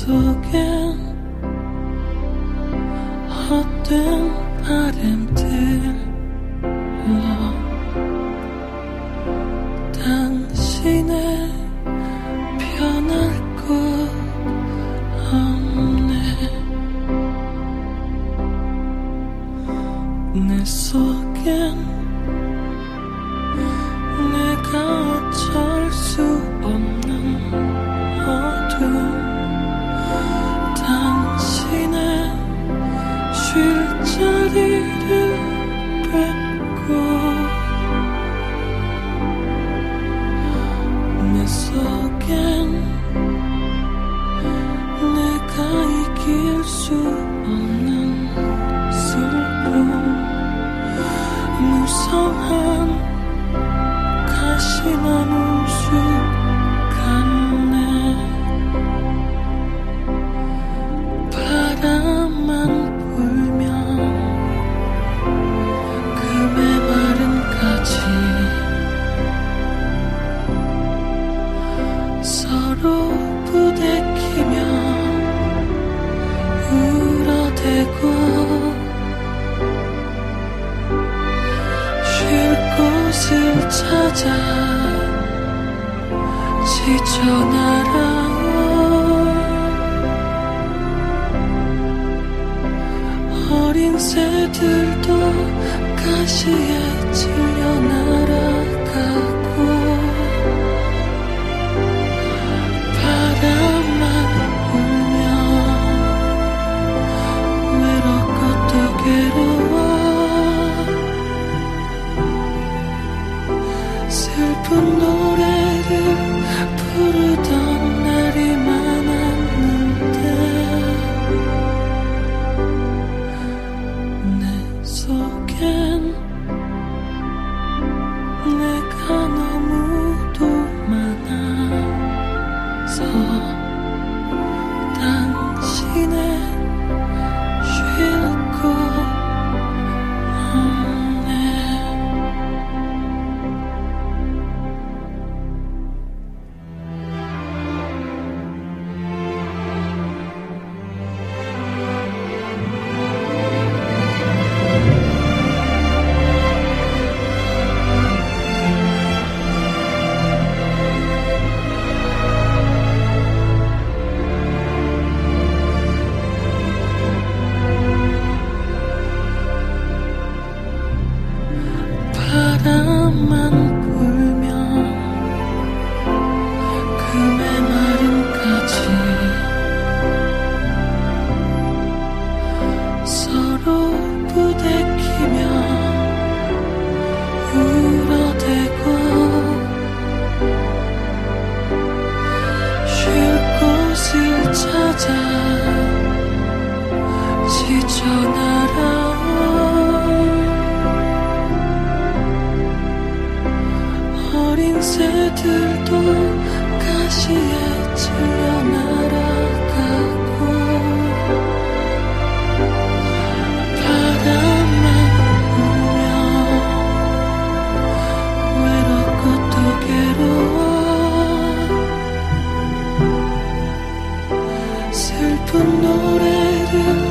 속엔 헛된 바램들로 당신의 변할 것 없네. 내 속엔 내가 어쩔 수 없는 어둠, 당신의 쉴 자리를 뺏고 내 속엔 내가 이길 수 없는 슬픔, 무성한 가시나무 숲 같네. 바람만 불면 그 메마른 가지 서로 부대끼며 울어대고 곳을 찾아 지쳐 날아올 어린 새들도 가시에 찔려 날아가고 바람만 불면 외롭고 또 괴로워 슬픈 노래를 부르던 날이 많았는데 내 속엔 내가 너무도 많아서 당신의 쉴 곳 바람만 불면 그 메마른 가지 서로 부대끼며 울어대고 쉴 곳을 찾아 지쳐 날아올 어린 새들도 가시에 찔려 날아가고 바람만 불면 외롭고 또 괴로워 슬픈 노래를